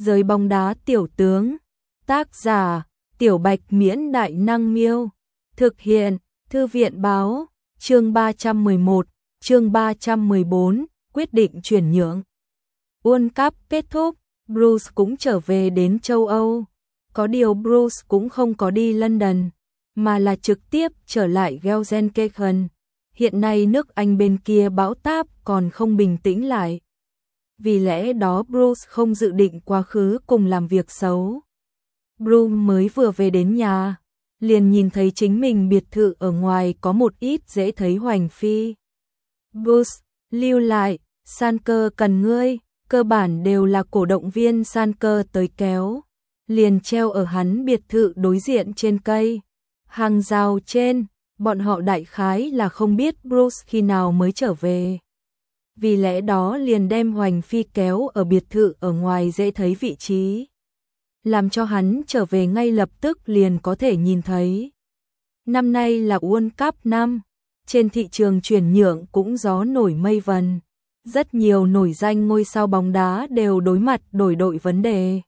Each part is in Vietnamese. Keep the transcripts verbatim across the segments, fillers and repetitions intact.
Giới bóng đá tiểu tướng. Tác giả: Tiểu Bạch Miễn Đại Năng Miêu. Thực hiện: Thư viện Báo. Chương ba trăm mười một, chương ba trăm mười bốn, quyết định chuyển nhượng. World Cup kết thúc, Bruce cũng trở về đến châu Âu. Có điều Bruce cũng không có đi London, mà là trực tiếp trở lại Gelsenkirchen. Hiện nay nước Anh bên kia bão táp còn không bình tĩnh lại. Vì lẽ đó Bruce không dự định quá khứ cùng làm việc xấu. Bruce mới vừa về đến nhà, liền nhìn thấy chính mình biệt thự ở ngoài có một ít dễ thấy hoành phi. Bruce, lưu lại, Sanker cần ngươi, cơ bản đều là cổ động viên Sanker tới kéo. Liền treo ở hắn biệt thự đối diện trên cây. Hàng rào trên, bọn họ đại khái là không biết Bruce khi nào mới trở về. Vì lẽ đó liền đem hoành phi kéo ở biệt thự ở ngoài dễ thấy vị trí. Làm cho hắn trở về ngay lập tức liền có thể nhìn thấy. Năm nay là World Cup năm, trên thị trường chuyển nhượng cũng gió nổi mây vần. Rất nhiều nổi danh ngôi sao bóng đá đều đối mặt đổi đội vấn đề.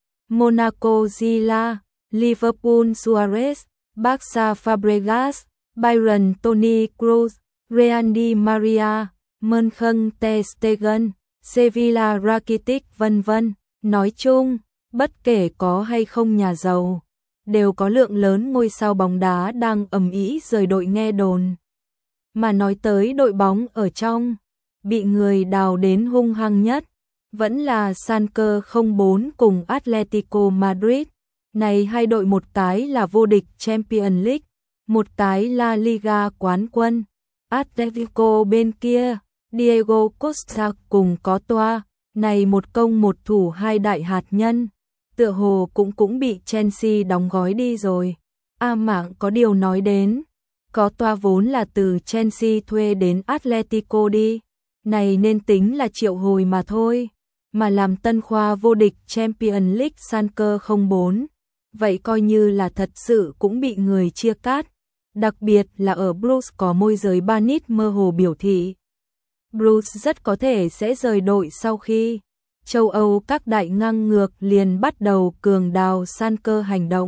Monaco Zila, Liverpool Suarez, Barca Fabregas, Bayern Toni Kroos, Real Di Maria, Mönchen Ter Stegen, Sevilla Rakitic vân vân. Nói chung, bất kể có hay không nhà giàu, đều có lượng lớn ngôi sao bóng đá đang ầm ĩ rời đội nghe đồn. Mà nói tới đội bóng ở trong, bị người đào đến hung hăng nhất, vẫn là Sanker không bốn cùng Atletico Madrid. Này hai đội một cái là vô địch Champions League, một cái La Liga quán quân. Atletico bên kia, Diego Costa cùng có toa, này một công một thủ hai đại hạt nhân, tựa hồ cũng cũng bị Chelsea đóng gói đi rồi. A Mạng có điều nói đến, có toa vốn là từ Chelsea thuê đến Atletico đi, này nên tính là triệu hồi mà thôi, mà làm tân khoa vô địch Champions League Sanker không bốn, vậy coi như là thật sự cũng bị người chia cắt, đặc biệt là ở Bruce có môi giới Banit mơ hồ biểu thị. Bruce rất có thể sẽ rời đội sau khi châu Âu các đại ngang ngược liền bắt đầu cường đào Sanker hành động.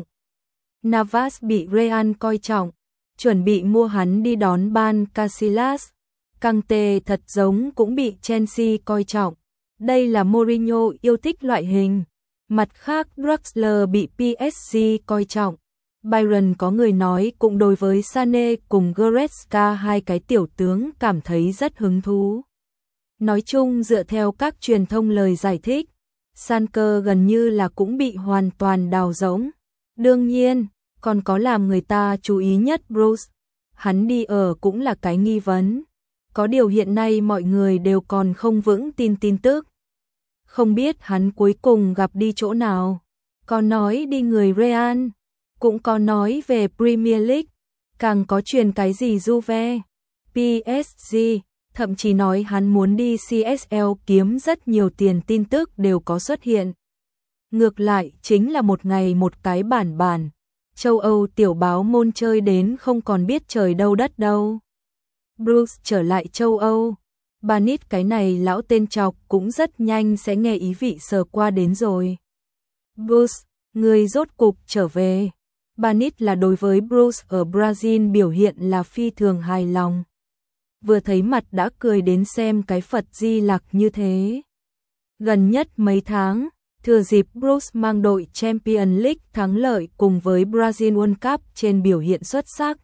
Navas bị Real coi trọng, chuẩn bị mua hắn đi đón Ban Casillas. Kante thật giống cũng bị Chelsea coi trọng. Đây là Mourinho yêu thích loại hình. Mặt khác Draxler bị pê ét giê coi trọng. Bayern có người nói cũng đối với Sané cùng Goretzka hai cái tiểu tướng cảm thấy rất hứng thú. Nói chung dựa theo các truyền thông lời giải thích, Sanker gần như là cũng bị hoàn toàn đào rỗng. Đương nhiên, còn có làm người ta chú ý nhất Bruce. Hắn đi ở cũng là cái nghi vấn. Có điều hiện nay mọi người đều còn không vững tin tin tức. Không biết hắn cuối cùng gặp đi chỗ nào. Có nói đi người Real, cũng có nói về Premier League, càng có truyền cái gì Juve, pê ét giê, thậm chí nói hắn muốn đi xê ét lờ kiếm rất nhiều tiền tin tức đều có xuất hiện. Ngược lại chính là một ngày một cái bản bản, châu Âu tiểu báo môn chơi đến không còn biết trời đâu đất đâu. Bruce trở lại châu Âu, Banit cái này lão tên chọc cũng rất nhanh sẽ nghe ý vị sờ qua đến rồi. Bruce, người rốt cục trở về. Banit là đối với Bruce ở Brazil biểu hiện là phi thường hài lòng. Vừa thấy mặt đã cười đến xem cái Phật Di Lặc như thế. Gần nhất mấy tháng, thừa dịp Bruce mang đội Champions League thắng lợi cùng với Brazil World Cup trên biểu hiện xuất sắc.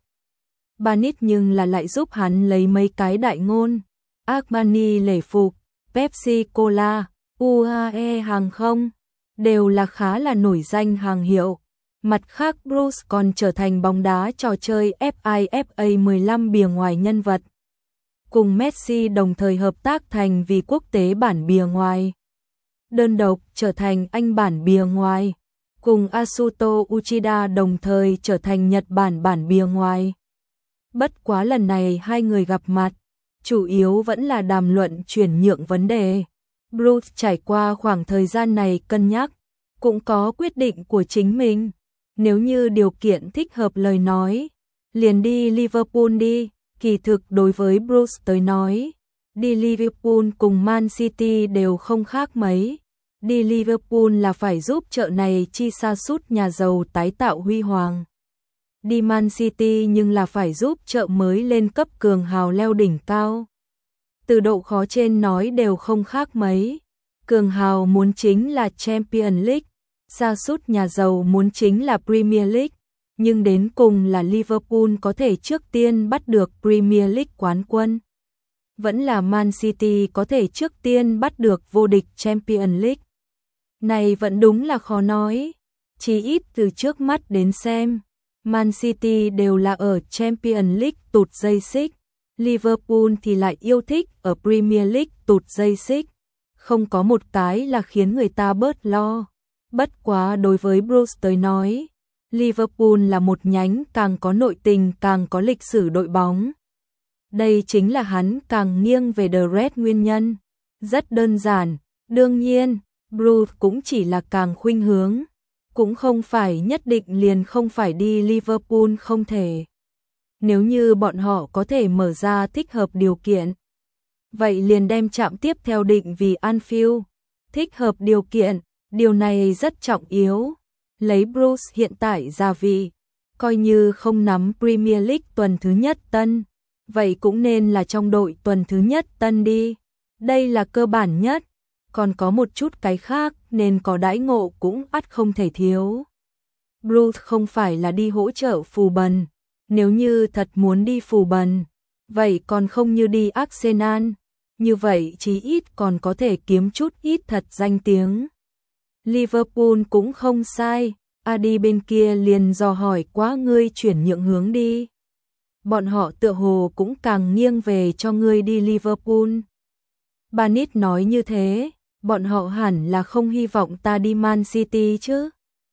Banit nhưng là lại giúp hắn lấy mấy cái đại ngôn, Armani lễ phục, Pepsi Cola, u a e hàng không, đều là khá là nổi danh hàng hiệu. Mặt khác Bruce còn trở thành bóng đá trò chơi FIFA mười lăm bìa ngoài nhân vật. Cùng Messi đồng thời hợp tác thành vì quốc tế bản bìa ngoài. Đơn độc trở thành Anh bản bìa ngoài. Cùng Asuto Uchida đồng thời trở thành Nhật Bản bản bìa ngoài. Bất quá lần này hai người gặp mặt, chủ yếu vẫn là đàm luận chuyển nhượng vấn đề. Bruce trải qua khoảng thời gian này cân nhắc, cũng có quyết định của chính mình. Nếu như điều kiện thích hợp lời nói, liền đi Liverpool đi. Kỳ thực đối với Bruce tới nói, đi Liverpool cùng Man City đều không khác mấy. Đi Liverpool là phải giúp chợ này chi sa sút nhà giàu tái tạo huy hoàng. Đi Man City nhưng là phải giúp chợ mới lên cấp cường hào leo đỉnh cao. Từ độ khó trên nói đều không khác mấy. Cường hào muốn chính là Champions League, sa sút nhà giàu muốn chính là Premier League, nhưng đến cùng là Liverpool có thể trước tiên bắt được Premier League quán quân. Vẫn là Man City có thể trước tiên bắt được vô địch Champions League. Này vẫn đúng là khó nói, chỉ ít từ trước mắt đến xem, Man City đều là ở Champions League tụt dây xích, Liverpool thì lại yêu thích ở Premier League tụt dây xích, không có một cái là khiến người ta bớt lo. Bất quá đối với Bruce tới nói, Liverpool là một nhánh càng có nội tình càng có lịch sử đội bóng. Đây chính là hắn càng nghiêng về The Red nguyên nhân. Rất đơn giản, đương nhiên, Bruce cũng chỉ là càng khuynh hướng, cũng không phải nhất định liền không phải đi Liverpool không thể. Nếu như bọn họ có thể mở ra thích hợp điều kiện, vậy liền đem chạm tiếp theo định vì Anfield. Thích hợp điều kiện, điều này rất trọng yếu. Lấy Bruce hiện tại ra vị, coi như không nắm Premier League tuần thứ nhất tân, vậy cũng nên là trong đội tuần thứ nhất tân đi. Đây là cơ bản nhất, còn có một chút cái khác nên có đãi ngộ cũng ắt không thể thiếu. Bruce không phải là đi hỗ trợ phù bần, nếu như thật muốn đi phù bần, vậy còn không như đi Arsenal, như vậy chí ít còn có thể kiếm chút ít thật danh tiếng. Liverpool cũng không sai, Adi bên kia liền dò hỏi quá ngươi chuyển nhượng hướng đi. Bọn họ tựa hồ cũng càng nghiêng về cho ngươi đi Liverpool. Banit nói như thế, bọn họ hẳn là không hy vọng ta đi Man City chứ.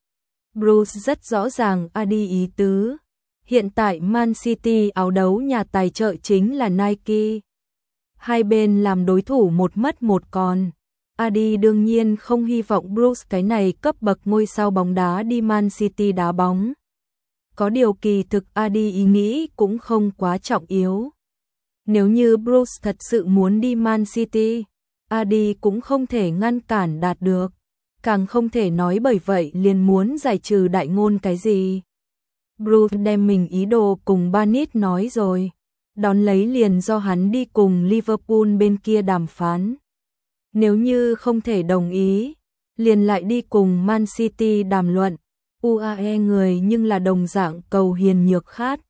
Bruce rất rõ ràng Adi ý tứ. Hiện tại Man City áo đấu nhà tài trợ chính là Nike. Hai bên làm đối thủ một mất một còn. Adi đương nhiên không hy vọng Bruce cái này cấp bậc ngôi sao bóng đá đi Man City đá bóng. Có điều kỳ thực Adi ý nghĩ cũng không quá trọng yếu. Nếu như Bruce thật sự muốn đi Man City, Adi cũng không thể ngăn cản đạt được. Càng không thể nói bởi vậy liền muốn giải trừ đại ngôn cái gì. Bruce đem mình ý đồ cùng Banit nói rồi. Đón lấy liền do hắn đi cùng Liverpool bên kia đàm phán. Nếu như không thể đồng ý, liền lại đi cùng Man City đàm luận. u a e người nhưng là đồng dạng cầu hiền nhược khát.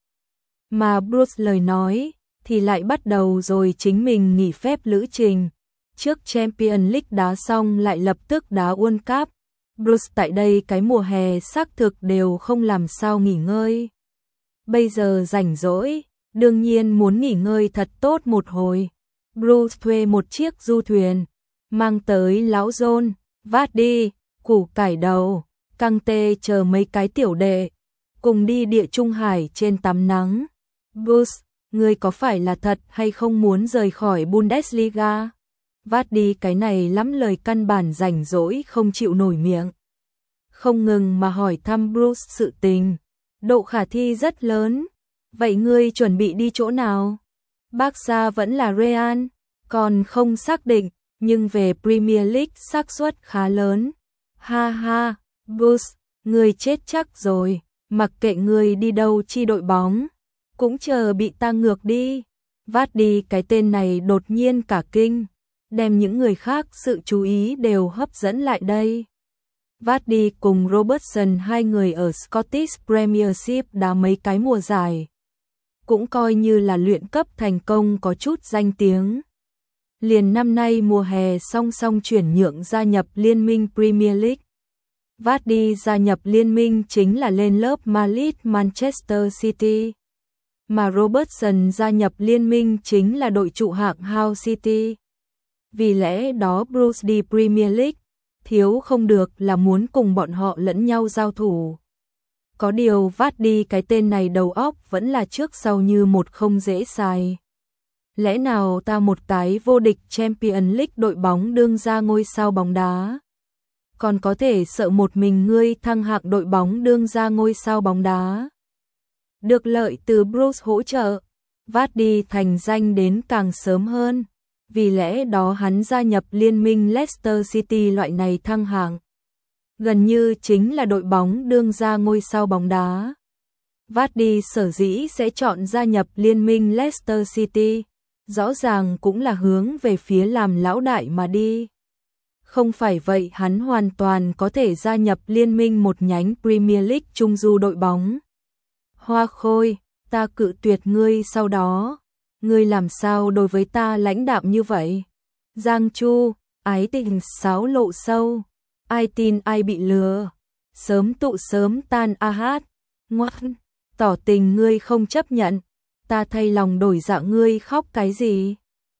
Mà Bruce lời nói thì lại bắt đầu rồi chính mình nghỉ phép lữ trình. Trước Champions League đá xong lại lập tức đá World Cup. Bruce tại đây cái mùa hè xác thực đều không làm sao nghỉ ngơi. Bây giờ rảnh rỗi, đương nhiên muốn nghỉ ngơi thật tốt một hồi. Bruce thuê một chiếc du thuyền, mang tới lão John, Vardy, củ cải đầu, căng tê chờ mấy cái tiểu đệ, cùng đi địa Trung Hải trên tắm nắng. Bruce, ngươi có phải là thật hay không muốn rời khỏi Bundesliga? Vardy cái này lắm lời căn bản rảnh rỗi không chịu nổi miệng. Không ngừng mà hỏi thăm Bruce sự tình, độ khả thi rất lớn. Vậy ngươi chuẩn bị đi chỗ nào? Barca vẫn là Real, còn không xác định, nhưng về Premier League xác suất khá lớn. Ha ha, Bruce, ngươi chết chắc rồi, mặc kệ ngươi đi đâu chi đội bóng, cũng chờ bị ta ngược đi. Vardy cái tên này đột nhiên cả kinh, đem những người khác sự chú ý đều hấp dẫn lại đây. Vardy cùng Robertson hai người ở Scottish Premiership đá mấy cái mùa giải, cũng coi như là luyện cấp thành công có chút danh tiếng. Liền năm nay mùa hè song song chuyển nhượng gia nhập liên minh Premier League. Vardy gia nhập liên minh chính là lên lớp Madrid Manchester City. Mà Robertson gia nhập liên minh chính là đội trụ hạng Hull City. Vì lẽ đó Bruce đi Premier League, thiếu không được là muốn cùng bọn họ lẫn nhau giao thủ. Có điều Vardy cái tên này đầu óc vẫn là trước sau như một không dễ xài. Lẽ nào ta một cái vô địch Champions League đội bóng đương ra ngôi sao bóng đá, còn có thể sợ một mình ngươi thăng hạng đội bóng đương ra ngôi sao bóng đá? Được lợi từ Bruce hỗ trợ, Vardy thành danh đến càng sớm hơn. vì lẽ đó hắn gia nhập liên minh Leicester City, loại này thăng hạng. Gần như chính là đội bóng đương ra ngôi sao bóng đá. Vardy sở dĩ sẽ chọn gia nhập liên minh Leicester City, rõ ràng cũng là hướng về phía làm lão đại mà đi. Không phải vậy hắn hoàn toàn có thể gia nhập liên minh một nhánh Premier League trung du đội bóng. Hoa Khôi, ta cự tuyệt ngươi sau đó. Ngươi làm sao đối với ta lãnh đạm như vậy? Giang Chu, ái tình sáo lộ sâu. Ai tin ai bị lừa. Sớm tụ sớm tan a hát. Ngoan, tỏ tình ngươi không chấp nhận. Ta thay lòng đổi dạ ngươi khóc cái gì?